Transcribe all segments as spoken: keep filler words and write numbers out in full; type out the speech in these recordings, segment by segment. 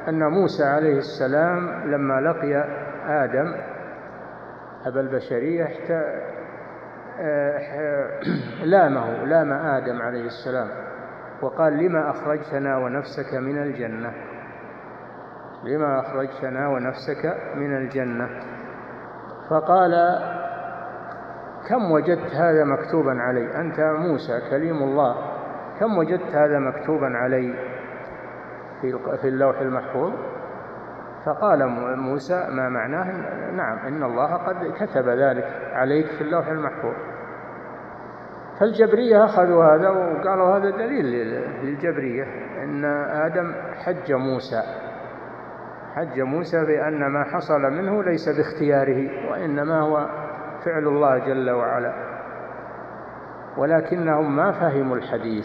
أن موسى عليه السلام لما لقي آدم أبا البشرية لامه لام آدم عليه السلام وقال: لما أخرجتنا ونفسك من الجنة لما أخرجتنا ونفسك من الجنة فقال: كم وجدت هذا مكتوبا علي؟ أنت موسى كليم الله، كم وجدت هذا مكتوبا علي في اللوح المحفوظ؟ فقال موسى: ما معناه؟ نعم، إن الله قد كتب ذلك عليك في اللوح المحفوظ. فالجبرية أخذوا هذا وقالوا هذا دليل للجبرية أن آدم حج موسى حج موسى بأن ما حصل منه ليس باختياره وإنما هو فعل الله جل وعلا، ولكنهم ما فهموا الحديث.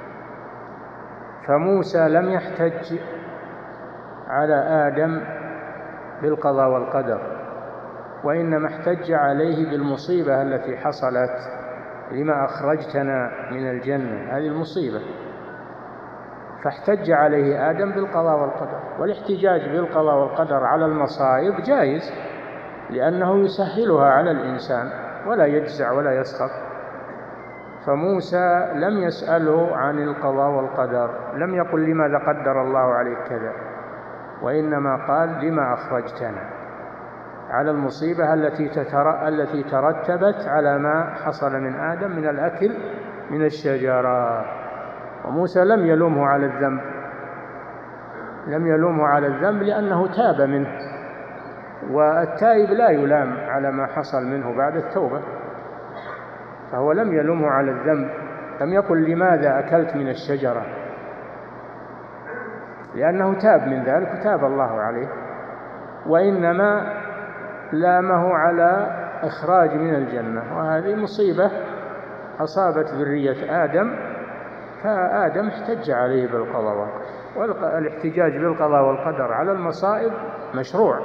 فموسى لم يحتج على آدم بالقضاء والقدر، وإنما احتج عليه بالمصيبة التي حصلت: لما أخرجتنا من الجنة، هذه المصيبة. فاحتج عليه آدم بالقضاء والقدر، والاحتجاج بالقضاء والقدر على المصائب جائز لأنه يسهلها على الإنسان ولا يجزع ولا يسخط. فموسى لم يسأله عن القضاء والقدر، لم يقل: لماذا قدر الله عليك كذا، وإنما قال: لما أخرجتنا، على المصيبة التي تتر... التي ترتبت على ما حصل من آدم من الأكل من الشجرة. وموسى لم يلومه على الذنب لم يلومه على الذنب لأنه تاب منه، والتائب لا يلام على ما حصل منه بعد التوبة، فهو لم يلومه على الذنب. لم يقل: لماذا أكلت من الشجرة، لأنه تاب من ذلك وتاب الله عليه، وإنما لامه على إخراج من الجنة، وهذه مصيبة أصابت ذرية آدم، فآدم احتج عليه بالقضاء والقدر. والاحتجاج بالقضاء والقدر على المصائب مشروع،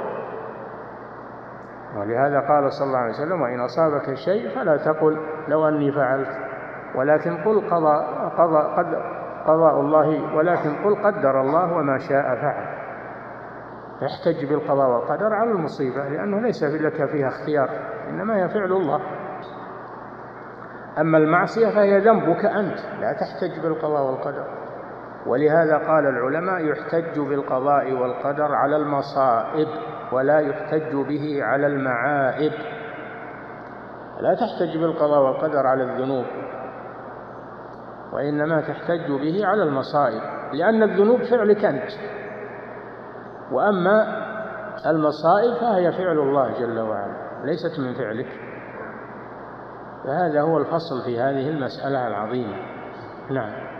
ولهذا قال صلى الله عليه وسلم: وإن أصابك شيء فلا تقل لو أني فعلت، ولكن قل قضاء, قضاء, قضاء, قضاء الله ولكن قل قدر الله وما شاء فعل. احتج بالقضاء والقدر على المصيبة لأنه ليس لك فيها اختيار، إنما هي فعل الله. أما المعصية فهي ذنبك أنت، لا تحتج بالقضاء والقدر. ولهذا قال العلماء: يحتج بالقضاء والقدر على المصائب ولا يحتج به على المعائب. لا تحتج بالقضاء والقدر على الذنوب، وإنما تحتج به على المصائب، لأن الذنوب فعلك أنت، وأما المصائب فهي فعل الله جل وعلا ليست من فعلك. فهذا هو الفصل في هذه المسألة العظيمة. نعم.